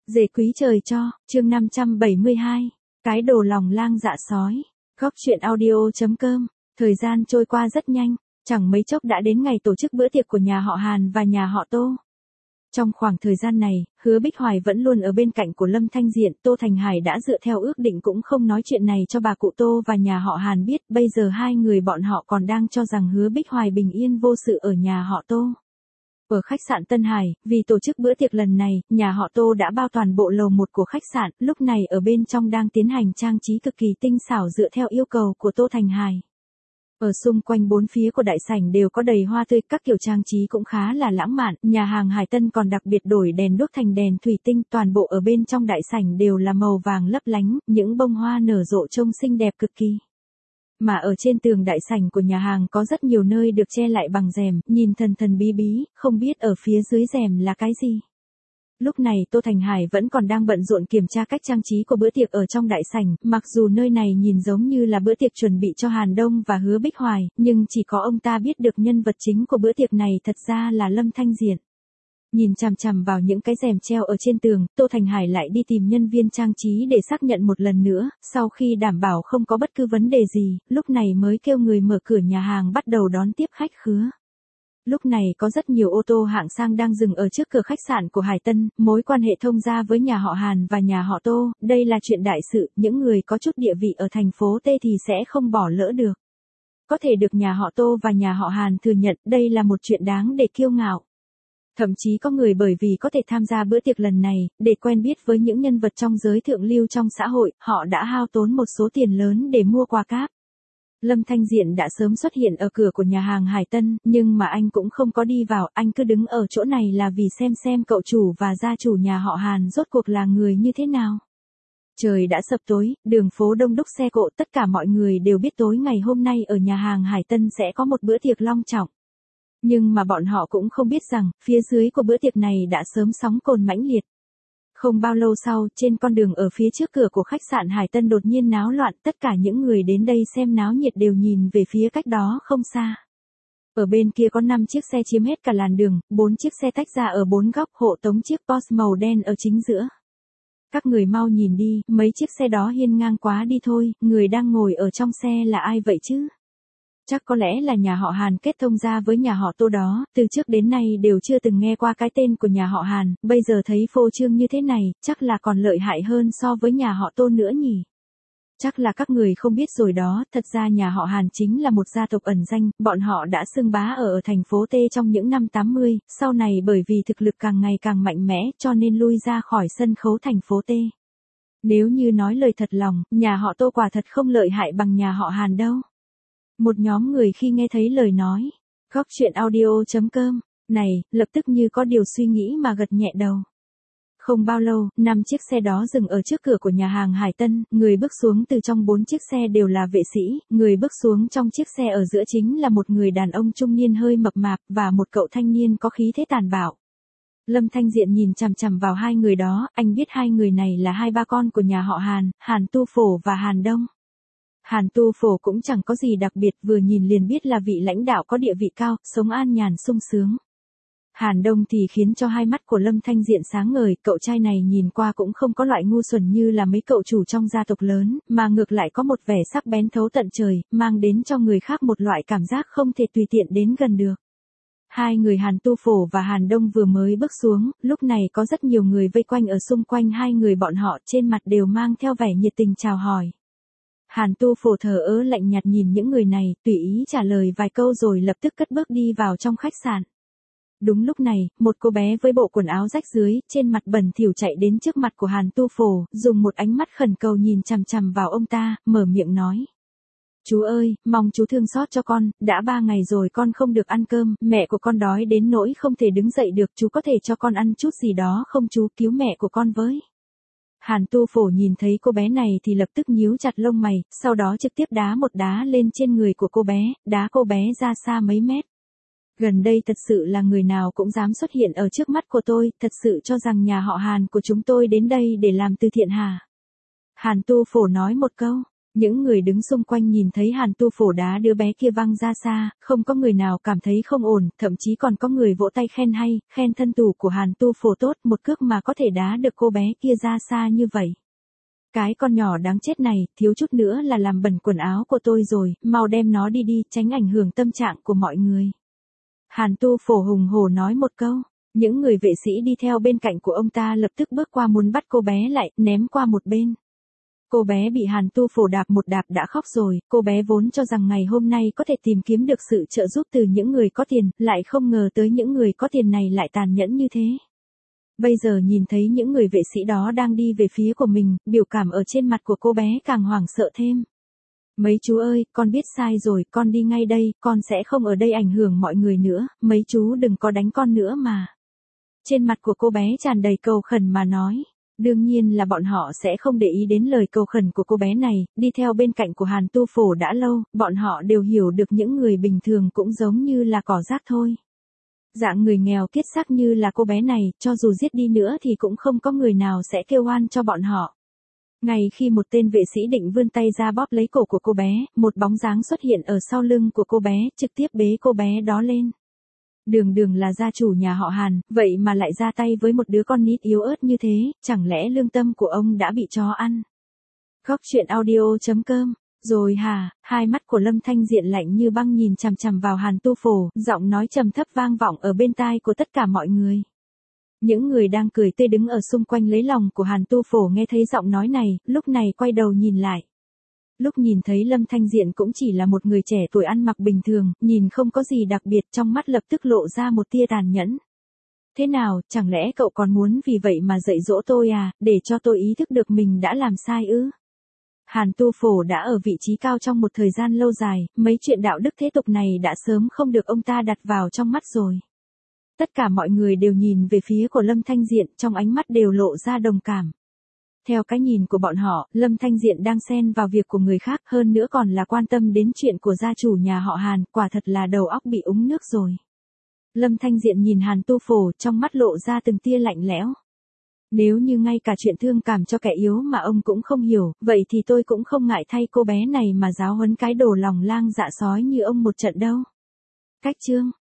Dề quý trời cho, chương 572. Cái đồ lòng lang dạ sói. Góc chuyện audio.com. Thời gian trôi qua rất nhanh, chẳng mấy chốc đã đến ngày tổ chức bữa tiệc của nhà họ Hàn và nhà họ Tô. Trong khoảng thời gian này, Hứa Bích Hoài vẫn luôn ở bên cạnh của Lâm Thanh Diện. Tô Thành Hải đã dựa theo ước định cũng không nói chuyện này cho bà cụ Tô và nhà họ Hàn biết. Bây giờ hai người bọn họ còn đang cho rằng Hứa Bích Hoài bình yên vô sự ở nhà họ Tô. Ở khách sạn Tân Hải, vì tổ chức bữa tiệc lần này, nhà họ Tô đã bao toàn bộ lầu 1 của khách sạn, lúc này ở bên trong đang tiến hành trang trí cực kỳ tinh xảo dựa theo yêu cầu của Tô Thành Hải. Ở xung quanh bốn phía của đại sảnh đều có đầy hoa tươi, các kiểu trang trí cũng khá là lãng mạn, nhà hàng Hải Tân còn đặc biệt đổi đèn đuốc thành đèn thủy tinh, toàn bộ ở bên trong đại sảnh đều là màu vàng lấp lánh, những bông hoa nở rộ trông xinh đẹp cực kỳ. Mà ở trên tường đại sảnh của nhà hàng có rất nhiều nơi được che lại bằng rèm, nhìn thần thần bí bí, không biết ở phía dưới rèm là cái gì. Lúc này Tô Thành Hải vẫn còn đang bận rộn kiểm tra cách trang trí của bữa tiệc ở trong đại sảnh, mặc dù nơi này nhìn giống như là bữa tiệc chuẩn bị cho Hàn Đông và Hứa Bích Hoài, nhưng chỉ có ông ta biết được nhân vật chính của bữa tiệc này thật ra là Lâm Thanh Diện. Nhìn chằm chằm vào những cái rèm treo ở trên tường, Tô Thành Hải lại đi tìm nhân viên trang trí để xác nhận một lần nữa, sau khi đảm bảo không có bất cứ vấn đề gì, lúc này mới kêu người mở cửa nhà hàng bắt đầu đón tiếp khách khứa. Lúc này có rất nhiều ô tô hạng sang đang dừng ở trước cửa khách sạn của Hải Tân, mối quan hệ thông gia với nhà họ Hàn và nhà họ Tô, đây là chuyện đại sự, những người có chút địa vị ở thành phố T thì sẽ không bỏ lỡ được. Có thể được nhà họ Tô và nhà họ Hàn thừa nhận, đây là một chuyện đáng để kiêu ngạo. Thậm chí có người bởi vì có thể tham gia bữa tiệc lần này, để quen biết với những nhân vật trong giới thượng lưu trong xã hội, họ đã hao tốn một số tiền lớn để mua quà cáp. Lâm Thanh Diện đã sớm xuất hiện ở cửa của nhà hàng Hải Tân, nhưng mà anh cũng không có đi vào, anh cứ đứng ở chỗ này là vì xem cậu chủ và gia chủ nhà họ Hàn rốt cuộc là người như thế nào. Trời đã sập tối, đường phố đông đúc xe cộ, tất cả mọi người đều biết tối ngày hôm nay ở nhà hàng Hải Tân sẽ có một bữa tiệc long trọng. Nhưng mà bọn họ cũng không biết rằng, phía dưới của bữa tiệc này đã sớm sóng cồn mãnh liệt. Không bao lâu sau, trên con đường ở phía trước cửa của khách sạn Hải Tân đột nhiên náo loạn, tất cả những người đến đây xem náo nhiệt đều nhìn về phía cách đó không xa. Ở bên kia có 5 chiếc xe chiếm hết cả làn đường, 4 chiếc xe tách ra ở 4 góc, hộ tống chiếc Porsche màu đen ở chính giữa. Các người mau nhìn đi, mấy chiếc xe đó hiên ngang quá đi thôi, người đang ngồi ở trong xe là ai vậy chứ? Chắc có lẽ là nhà họ Hàn kết thông gia với nhà họ Tô đó, từ trước đến nay đều chưa từng nghe qua cái tên của nhà họ Hàn, bây giờ thấy phô trương như thế này, chắc là còn lợi hại hơn so với nhà họ Tô nữa nhỉ. Chắc là các người không biết rồi đó, thật ra nhà họ Hàn chính là một gia tộc ẩn danh, bọn họ đã xưng bá ở thành phố T trong những năm 80, sau này bởi vì thực lực càng ngày càng mạnh mẽ cho nên lui ra khỏi sân khấu thành phố T. Nếu như nói lời thật lòng, nhà họ Tô quả thật không lợi hại bằng nhà họ Hàn đâu. Một nhóm người khi nghe thấy lời nói, góc chuyện audio.com, này, lập tức như có điều suy nghĩ mà gật nhẹ đầu. Không bao lâu, 5 chiếc xe đó dừng ở trước cửa của nhà hàng Hải Tân, người bước xuống từ trong 4 chiếc xe đều là vệ sĩ, người bước xuống trong chiếc xe ở giữa chính là một người đàn ông trung niên hơi mập mạp và một cậu thanh niên có khí thế tàn bạo. Lâm Thanh Diện nhìn chằm chằm vào hai người đó, anh biết hai người này là hai ba con của nhà họ Hàn, Hàn Tu Phổ và Hàn Đông. Hàn Tu Phổ cũng chẳng có gì đặc biệt, vừa nhìn liền biết là vị lãnh đạo có địa vị cao, sống an nhàn sung sướng. Hàn Đông thì khiến cho hai mắt của Lâm Thanh Diện sáng ngời, cậu trai này nhìn qua cũng không có loại ngu xuẩn như là mấy cậu chủ trong gia tộc lớn, mà ngược lại có một vẻ sắc bén thấu tận trời, mang đến cho người khác một loại cảm giác không thể tùy tiện đến gần được. Hai người Hàn Tu Phổ và Hàn Đông vừa mới bước xuống, lúc này có rất nhiều người vây quanh ở xung quanh hai người bọn họ, trên mặt đều mang theo vẻ nhiệt tình chào hỏi. Hàn Tu Phổ thờ ơ lạnh nhạt nhìn những người này, tùy ý trả lời vài câu rồi lập tức cất bước đi vào trong khách sạn. Đúng lúc này, một cô bé với bộ quần áo rách dưới, trên mặt bẩn thỉu chạy đến trước mặt của Hàn Tu Phổ, dùng một ánh mắt khẩn cầu nhìn chằm chằm vào ông ta, mở miệng nói. Chú ơi, mong chú thương xót cho con, đã 3 ngày rồi con không được ăn cơm, mẹ của con đói đến nỗi không thể đứng dậy được, chú có thể cho con ăn chút gì đó không chú, cứu mẹ của con với. Hàn Tu Phổ nhìn thấy cô bé này thì lập tức nhíu chặt lông mày, sau đó trực tiếp đá một đá lên trên người của cô bé, đá cô bé ra xa mấy mét. Gần đây thật sự là người nào cũng dám xuất hiện ở trước mắt của tôi, thật sự cho rằng nhà họ Hàn của chúng tôi đến đây để làm từ thiện hả? Hàn Tu Phổ nói một câu, Những người đứng xung quanh nhìn thấy Hàn Tu Phổ đá đứa bé kia văng ra xa, không có người nào cảm thấy không ổn, thậm chí còn có người vỗ tay khen hay, khen thân thủ của Hàn Tu Phổ tốt, một cước mà có thể đá được cô bé kia ra xa như vậy. Cái con nhỏ đáng chết này, thiếu chút nữa là làm bẩn quần áo của tôi rồi, mau đem nó đi đi, tránh ảnh hưởng tâm trạng của mọi người. Hàn Tu Phổ hùng hổ nói một câu, những người vệ sĩ đi theo bên cạnh của ông ta lập tức bước qua muốn bắt cô bé lại, ném qua một bên. Cô bé bị Hàn Tu Phổ đạp một đạp đã khóc rồi, cô bé vốn cho rằng ngày hôm nay có thể tìm kiếm được sự trợ giúp từ những người có tiền, lại không ngờ tới những người có tiền này lại tàn nhẫn như thế. Bây giờ nhìn thấy những người vệ sĩ đó đang đi về phía của mình, biểu cảm ở trên mặt của cô bé càng hoảng sợ thêm. Mấy chú ơi, con biết sai rồi, con đi ngay đây, con sẽ không ở đây ảnh hưởng mọi người nữa, mấy chú đừng có đánh con nữa mà. Trên mặt của cô bé tràn đầy cầu khẩn mà nói. Đương nhiên là bọn họ sẽ không để ý đến lời cầu khẩn của cô bé này, đi theo bên cạnh của Hàn Tu Phổ đã lâu, bọn họ đều hiểu được những người bình thường cũng giống như là cỏ rác thôi. Dạng người nghèo kiết xác như là cô bé này, cho dù giết đi nữa thì cũng không có người nào sẽ kêu oan cho bọn họ. Ngay khi một tên vệ sĩ định vươn tay ra bóp lấy cổ của cô bé, một bóng dáng xuất hiện ở sau lưng của cô bé, trực tiếp bế cô bé đó lên. Đường Đường là gia chủ nhà họ Hàn, vậy mà lại ra tay với một đứa con nít yếu ớt như thế, chẳng lẽ lương tâm của ông đã bị chó ăn? Góc truyện audio.com. Rồi hả? Hai mắt của Lâm Thanh Diện lạnh như băng nhìn chằm chằm vào Hàn Tu Phổ, giọng nói trầm thấp vang vọng ở bên tai của tất cả mọi người. Những người đang cười tươi đứng ở xung quanh lấy lòng của Hàn Tu Phổ nghe thấy giọng nói này, lúc này quay đầu nhìn lại. Lúc nhìn thấy Lâm Thanh Diện cũng chỉ là một người trẻ tuổi ăn mặc bình thường, nhìn không có gì đặc biệt, trong mắt lập tức lộ ra một tia tàn nhẫn. Thế nào, chẳng lẽ cậu còn muốn vì vậy mà dạy dỗ tôi à, để cho tôi ý thức được mình đã làm sai ư? Hàn Tu Phổ đã ở vị trí cao trong một thời gian lâu dài, mấy chuyện đạo đức thế tục này đã sớm không được ông ta đặt vào trong mắt rồi. Tất cả mọi người đều nhìn về phía của Lâm Thanh Diện, trong ánh mắt đều lộ ra đồng cảm. Theo cái nhìn của bọn họ, Lâm Thanh Diện đang xen vào việc của người khác, hơn nữa còn là quan tâm đến chuyện của gia chủ nhà họ Hàn, quả thật là đầu óc bị úng nước rồi. Lâm Thanh Diện nhìn Hàn Tu Phổ, trong mắt lộ ra từng tia lạnh lẽo. Nếu như ngay cả chuyện thương cảm cho kẻ yếu mà ông cũng không hiểu, vậy thì tôi cũng không ngại thay cô bé này mà giáo huấn cái đồ lòng lang dạ sói như ông một trận đâu. Cách chương